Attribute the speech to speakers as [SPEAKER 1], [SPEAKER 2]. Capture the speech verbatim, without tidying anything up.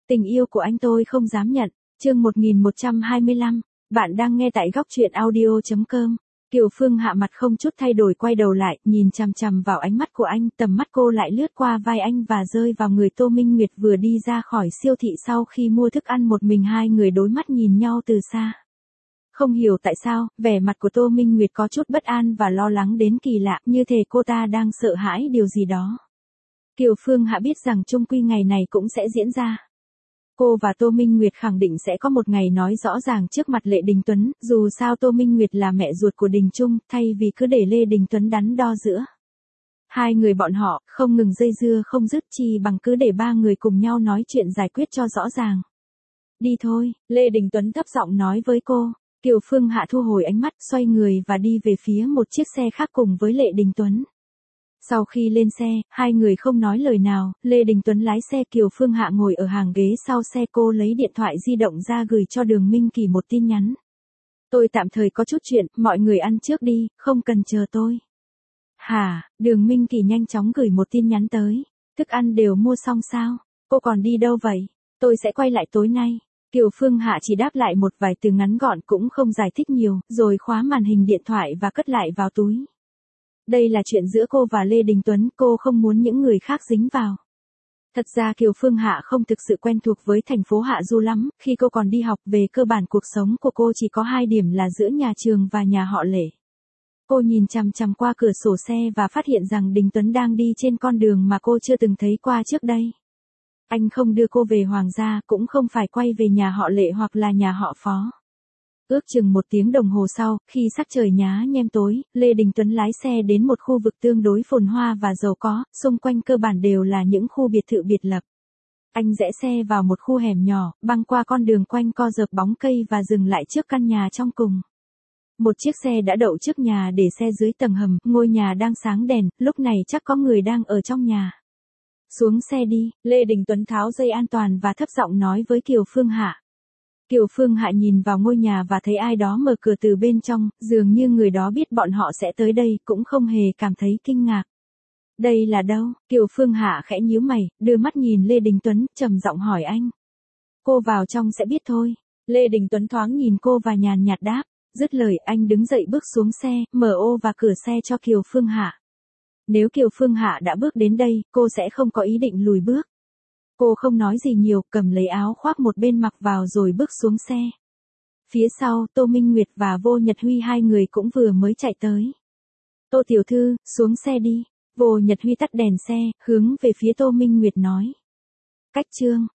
[SPEAKER 1] Tình yêu của anh tôi không dám nhận. Chương một nghìn một trăm hai mươi lăm. Bạn đang nghe tại góc truyện audio chấm com. Kiều Phương Hạ mặt không chút thay đổi quay đầu lại, nhìn chằm chằm vào ánh mắt của anh, tầm mắt cô lại lướt qua vai anh và rơi vào người Tô Minh Nguyệt vừa đi ra khỏi siêu thị sau khi mua thức ăn một mình. Hai người đối mắt nhìn nhau từ xa. Không hiểu tại sao, vẻ mặt của Tô Minh Nguyệt có chút bất an và lo lắng đến kỳ lạ, như thể cô ta đang sợ hãi điều gì đó. Kiều Phương Hạ biết rằng chung quy ngày này cũng sẽ diễn ra. Cô và Tô Minh Nguyệt khẳng định sẽ có một ngày nói rõ ràng trước mặt Lệ Đình Tuấn, dù sao Tô Minh Nguyệt là mẹ ruột của Đình Trung, thay vì cứ để Lê Đình Tuấn đắn đo giữa hai người bọn họ, không ngừng dây dưa không dứt, chi bằng cứ để ba người cùng nhau nói chuyện giải quyết cho rõ ràng. Đi thôi, Lê Đình Tuấn thấp giọng nói với cô. Kiều Phương Hạ thu hồi ánh mắt, xoay người và đi về phía một chiếc xe khác cùng với Lệ Đình Tuấn. Sau khi lên xe, hai người không nói lời nào, Lê Đình Tuấn lái xe, Kiều Phương Hạ ngồi ở hàng ghế sau xe. Cô lấy điện thoại di động ra gửi cho Đường Minh Kỳ một tin nhắn. Tôi tạm thời có chút chuyện, mọi người ăn trước đi, không cần chờ tôi. Hả, Đường Minh Kỳ nhanh chóng gửi một tin nhắn tới. Thức ăn đều mua xong sao? Cô còn đi đâu vậy? Tôi sẽ quay lại tối nay. Kiều Phương Hạ chỉ đáp lại một vài từ ngắn gọn, cũng không giải thích nhiều, rồi khóa màn hình điện thoại và cất lại vào túi. Đây là chuyện giữa cô và Lê Đình Tuấn, cô không muốn những người khác dính vào. Thật ra Kiều Phương Hạ không thực sự quen thuộc với thành phố Hạ Du lắm, khi cô còn đi học, về cơ bản cuộc sống của cô chỉ có hai điểm là giữa nhà trường và nhà họ Lệ. Cô nhìn chằm chằm qua cửa sổ xe và phát hiện rằng Đình Tuấn đang đi trên con đường mà cô chưa từng thấy qua trước đây. Anh không đưa cô về Hoàng gia, cũng không phải quay về nhà họ Lệ hoặc là nhà họ Phó. Ước chừng một tiếng đồng hồ sau, khi sắc trời nhá nhem tối, Lê Đình Tuấn lái xe đến một khu vực tương đối phồn hoa và giàu có, xung quanh cơ bản đều là những khu biệt thự biệt lập. Anh rẽ xe vào một khu hẻm nhỏ, băng qua con đường quanh co dợp bóng cây và dừng lại trước căn nhà trong cùng. Một chiếc xe đã đậu trước nhà để xe dưới tầng hầm, ngôi nhà đang sáng đèn, lúc này chắc có người đang ở trong nhà. Xuống xe đi, Lê Đình Tuấn tháo dây an toàn và thấp giọng nói với Kiều Phương Hạ. Kiều Phương Hạ nhìn vào ngôi nhà và thấy ai đó mở cửa từ bên trong, dường như người đó biết bọn họ sẽ tới đây, cũng không hề cảm thấy kinh ngạc. Đây là đâu? Kiều Phương Hạ khẽ nhíu mày, đưa mắt nhìn Lê Đình Tuấn, trầm giọng hỏi anh. Cô vào trong sẽ biết thôi. Lê Đình Tuấn thoáng nhìn cô và nhàn nhạt đáp. Dứt lời, anh đứng dậy bước xuống xe, mở ô và cửa xe cho Kiều Phương Hạ. Nếu Kiều Phương Hạ đã bước đến đây, cô sẽ không có ý định lùi bước. Cô không nói gì nhiều, cầm lấy áo khoác một bên mặc vào rồi bước xuống xe. Phía sau, Tô Minh Nguyệt và Vô Nhật Huy hai người cũng vừa mới chạy tới. Tô tiểu thư, xuống xe đi. Vô Nhật Huy tắt đèn xe, hướng về phía Tô Minh Nguyệt nói. Cách chương.